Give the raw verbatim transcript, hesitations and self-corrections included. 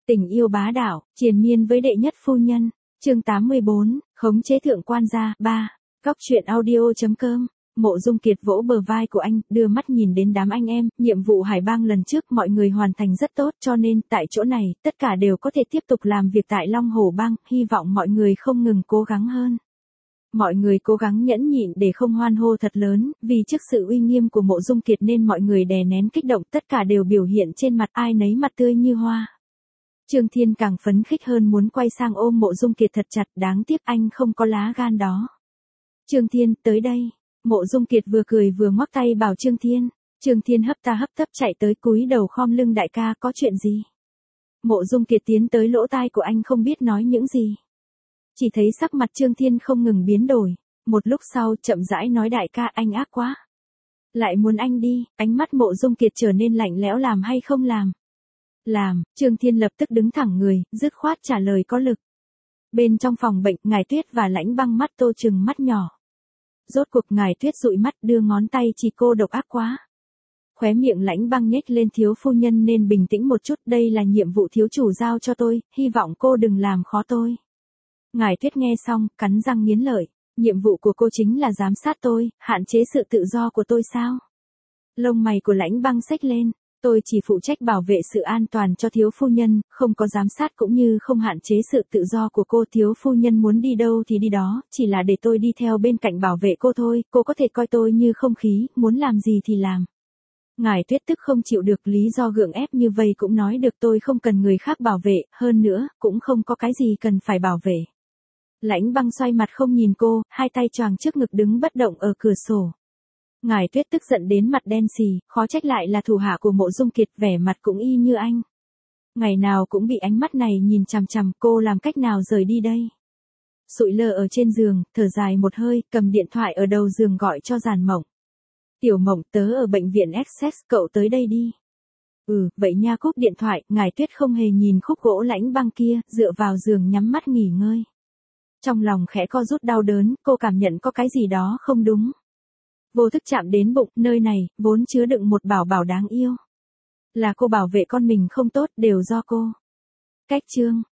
Tình yêu bá đạo, triền miên với đệ nhất phu nhân. Chương tám mươi bốn, khống chế thượng quan gia. ba. Góc truyện audio.com. Mộ Dung Kiệt vỗ bờ vai của anh, đưa mắt nhìn đến đám anh em, nhiệm vụ Hải Bang lần trước mọi người hoàn thành rất tốt, cho nên tại chỗ này, tất cả đều có thể tiếp tục làm việc tại Long Hổ Bang, hy vọng mọi người không ngừng cố gắng hơn. Mọi người cố gắng nhẫn nhịn để không hoan hô thật lớn, vì trước sự uy nghiêm của Mộ Dung Kiệt nên mọi người đè nén kích động, tất cả đều biểu hiện trên mặt, ai nấy mặt tươi như hoa. Trương Thiên càng phấn khích hơn, muốn quay sang ôm Mộ Dung Kiệt thật chặt, đáng tiếc anh không có lá gan đó. Trương Thiên, tới đây. Mộ Dung Kiệt vừa cười vừa ngoắc tay bảo Trương Thiên. Trương Thiên hấp ta hấp tấp chạy tới, cúi đầu khom lưng, đại ca có chuyện gì? Mộ Dung Kiệt tiến tới lỗ tai của anh, không biết nói những gì. Chỉ thấy sắc mặt Trương Thiên không ngừng biến đổi, một lúc sau chậm rãi nói, đại ca anh ác quá. Lại muốn anh đi. Ánh mắt Mộ Dung Kiệt trở nên lạnh lẽo, làm hay không làm? Làm. Trương Thiên lập tức đứng thẳng người, dứt khoát trả lời có lực. Bên trong phòng bệnh, Ngải Tuyết và Lãnh Băng mắt tô trừng mắt nhỏ. Rốt cuộc Ngải Tuyết dụi mắt, đưa ngón tay chỉ, cô độc ác quá. Khóe miệng Lãnh Băng nhếch lên, thiếu phu nhân nên bình tĩnh một chút, đây là nhiệm vụ thiếu chủ giao cho tôi, hy vọng cô đừng làm khó tôi. Ngải Tuyết nghe xong, cắn răng nghiến lợi, nhiệm vụ của cô chính là giám sát tôi, hạn chế sự tự do của tôi sao? Lông mày của Lãnh Băng xếch lên, tôi chỉ phụ trách bảo vệ sự an toàn cho thiếu phu nhân, không có giám sát cũng như không hạn chế sự tự do của cô, thiếu phu nhân muốn đi đâu thì đi đó, chỉ là để tôi đi theo bên cạnh bảo vệ cô thôi, cô có thể coi tôi như không khí, muốn làm gì thì làm. Ngải Tuyết tức không chịu được lý do gượng ép như vậy cũng nói được, tôi không cần người khác bảo vệ, hơn nữa, cũng không có cái gì cần phải bảo vệ. Lãnh Băng xoay mặt không nhìn cô, hai tay choàng trước ngực đứng bất động ở cửa sổ. Ngải Tuyết tức giận đến mặt đen xì, khó trách lại là thủ hạ của Mộ Dung Kiệt, vẻ mặt cũng y như anh. Ngày nào cũng bị ánh mắt này nhìn chằm chằm, cô làm cách nào rời đi đây? Sụi lơ ở trên giường, thở dài một hơi, cầm điện thoại ở đầu giường gọi cho Giản Mộng. Tiểu Mộng, tớ ở bệnh viện Essex, cậu tới đây đi. Ừ, vậy nha. Cúp điện thoại, Ngải Tuyết không hề nhìn khúc gỗ Lãnh Băng kia, dựa vào giường nhắm mắt nghỉ ngơi. Trong lòng khẽ co rút đau đớn, cô cảm nhận có cái gì đó không đúng. Vô thức chạm đến bụng, nơi này, vốn chứa đựng một bảo bảo đáng yêu. Là cô bảo vệ con mình không tốt, đều do cô. Cách chương.